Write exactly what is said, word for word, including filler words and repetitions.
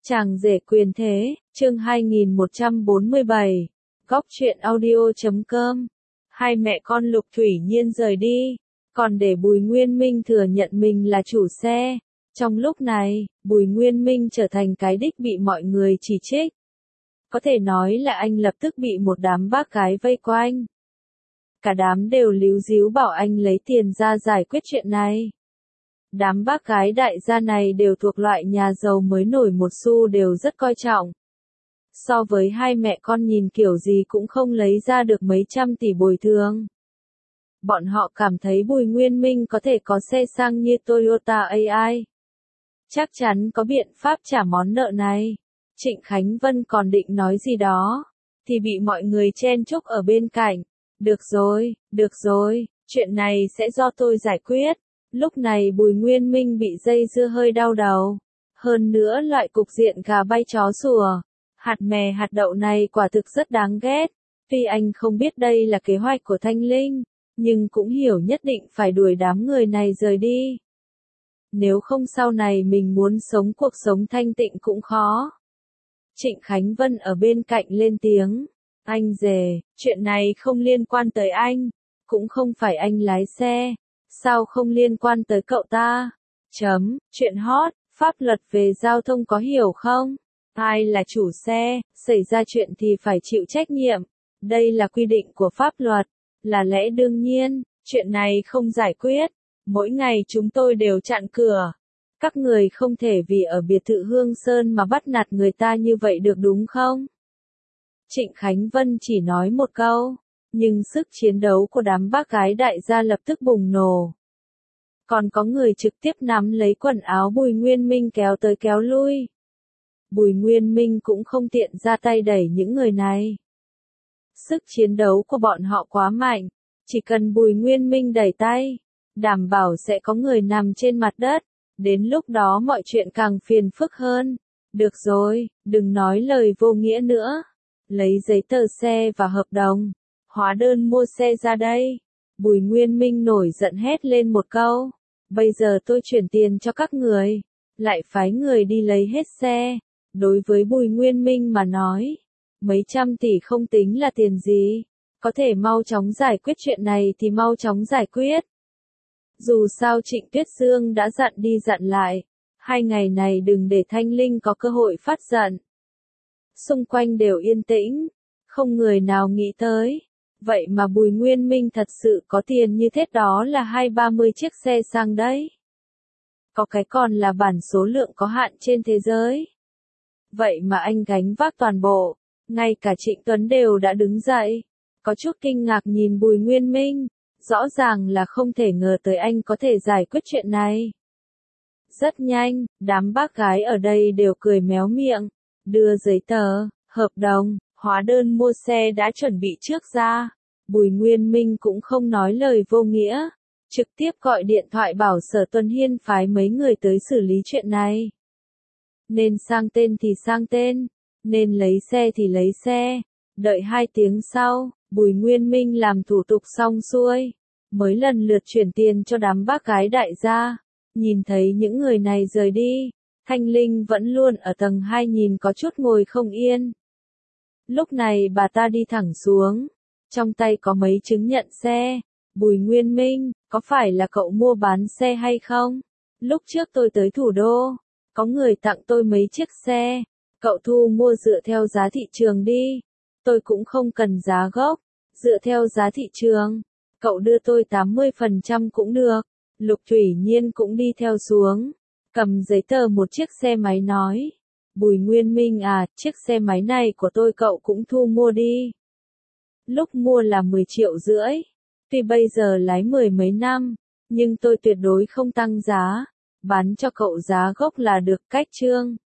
Chàng rể quyền thế, chương hai nghìn một trăm bốn mươi bảy, góc truyện audio chấm com. Hai mẹ con Lục Thủy Nhiên rời đi, còn để Bùi Nguyên Minh thừa nhận mình là chủ xe. Trong lúc này, Bùi Nguyên Minh trở thành cái đích bị mọi người chỉ trích. Có thể nói là anh lập tức bị một đám bác gái vây quanh. Cả đám đều líu díu bảo anh lấy tiền ra giải quyết chuyện này. Đám bác gái đại gia này đều thuộc loại nhà giàu mới nổi một xu đều rất coi trọng. So với hai mẹ con nhìn kiểu gì cũng không lấy ra được mấy trăm tỷ bồi thường. Bọn họ cảm thấy Bùi Nguyên Minh có thể có xe sang như Toyota a i. Chắc chắn có biện pháp trả món nợ này. Trịnh Khánh Vân còn định nói gì đó, thì bị mọi người chen chúc ở bên cạnh. Được rồi, được rồi, chuyện này sẽ do tôi giải quyết. Lúc này Bùi Nguyên Minh bị dây dưa hơi đau đầu. Hơn nữa loại cục diện gà bay chó sủa. Hạt mè hạt đậu này quả thực rất đáng ghét. Tuy anh không biết đây là kế hoạch của Thanh Linh, nhưng cũng hiểu nhất định phải đuổi đám người này rời đi. Nếu không sau này mình muốn sống cuộc sống thanh tịnh cũng khó. Trịnh Khánh Vân ở bên cạnh lên tiếng. Anh rể, chuyện này không liên quan tới anh. Cũng không phải anh lái xe. Sao không liên quan tới cậu ta? Chấm, chuyện hot, pháp luật về giao thông có hiểu không? Ai là chủ xe, xảy ra chuyện thì phải chịu trách nhiệm. Đây là quy định của pháp luật, là lẽ đương nhiên, chuyện này không giải quyết. Mỗi ngày chúng tôi đều chặn cửa. Các người không thể vì ở biệt thự Hương Sơn mà bắt nạt người ta như vậy được đúng không? Trịnh Khánh Vân chỉ nói một câu, nhưng sức chiến đấu của đám bác gái đại gia lập tức bùng nổ. Còn có người trực tiếp nắm lấy quần áo Bùi Nguyên Minh kéo tới kéo lui. Bùi Nguyên Minh cũng không tiện ra tay đẩy những người này. Sức chiến đấu của bọn họ quá mạnh, chỉ cần Bùi Nguyên Minh đẩy tay, đảm bảo sẽ có người nằm trên mặt đất, đến lúc đó mọi chuyện càng phiền phức hơn. Được rồi, đừng nói lời vô nghĩa nữa. Lấy giấy tờ xe và hợp đồng, hóa đơn mua xe ra đây. Bùi Nguyên Minh nổi giận hét lên một câu. Bây giờ tôi chuyển tiền cho các người, lại phái người đi lấy hết xe. Đối với Bùi Nguyên Minh mà nói, mấy trăm tỷ không tính là tiền gì. Có thể mau chóng giải quyết chuyện này thì mau chóng giải quyết. Dù sao Trịnh Tuyết Dương đã dặn đi dặn lại, hai ngày này đừng để Thanh Linh có cơ hội phát giận. Xung quanh đều yên tĩnh, không người nào nghĩ tới. Vậy mà Bùi Nguyên Minh thật sự có tiền như thế, đó là hai ba mươi chiếc xe sang đấy. Có cái còn là bản số lượng có hạn trên thế giới. Vậy mà anh gánh vác toàn bộ, ngay cả Trịnh Tuấn đều đã đứng dậy. Có chút kinh ngạc nhìn Bùi Nguyên Minh, rõ ràng là không thể ngờ tới anh có thể giải quyết chuyện này. Rất nhanh, đám bác gái ở đây đều cười méo miệng, đưa giấy tờ, hợp đồng, hóa đơn mua xe đã chuẩn bị trước ra. Bùi Nguyên Minh cũng không nói lời vô nghĩa, trực tiếp gọi điện thoại bảo Sở Tuần Hiên phái mấy người tới xử lý chuyện này. Nên sang tên thì sang tên, nên lấy xe thì lấy xe. Đợi hai tiếng sau, Bùi Nguyên Minh làm thủ tục xong xuôi, mới lần lượt chuyển tiền cho đám bác gái đại gia. Nhìn thấy những người này rời đi, Thanh Linh vẫn luôn ở tầng hai nhìn có chút ngồi không yên. Lúc này bà ta đi thẳng xuống, trong tay có mấy chứng nhận xe. Bùi Nguyên Minh, có phải là cậu mua bán xe hay không? Lúc trước tôi tới thủ đô, có người tặng tôi mấy chiếc xe, cậu thu mua dựa theo giá thị trường đi. Tôi cũng không cần giá gốc, dựa theo giá thị trường, cậu đưa tôi tám mươi phần trăm cũng được. Lục Thủy Nhiên cũng đi theo xuống, cầm giấy tờ một chiếc xe máy nói. Bùi Nguyên Minh à, chiếc xe máy này của tôi cậu cũng thu mua đi. Lúc mua là mười triệu rưỡi, tuy bây giờ lái mười mấy năm, nhưng tôi tuyệt đối không tăng giá, bán cho cậu giá gốc là được. Cách chương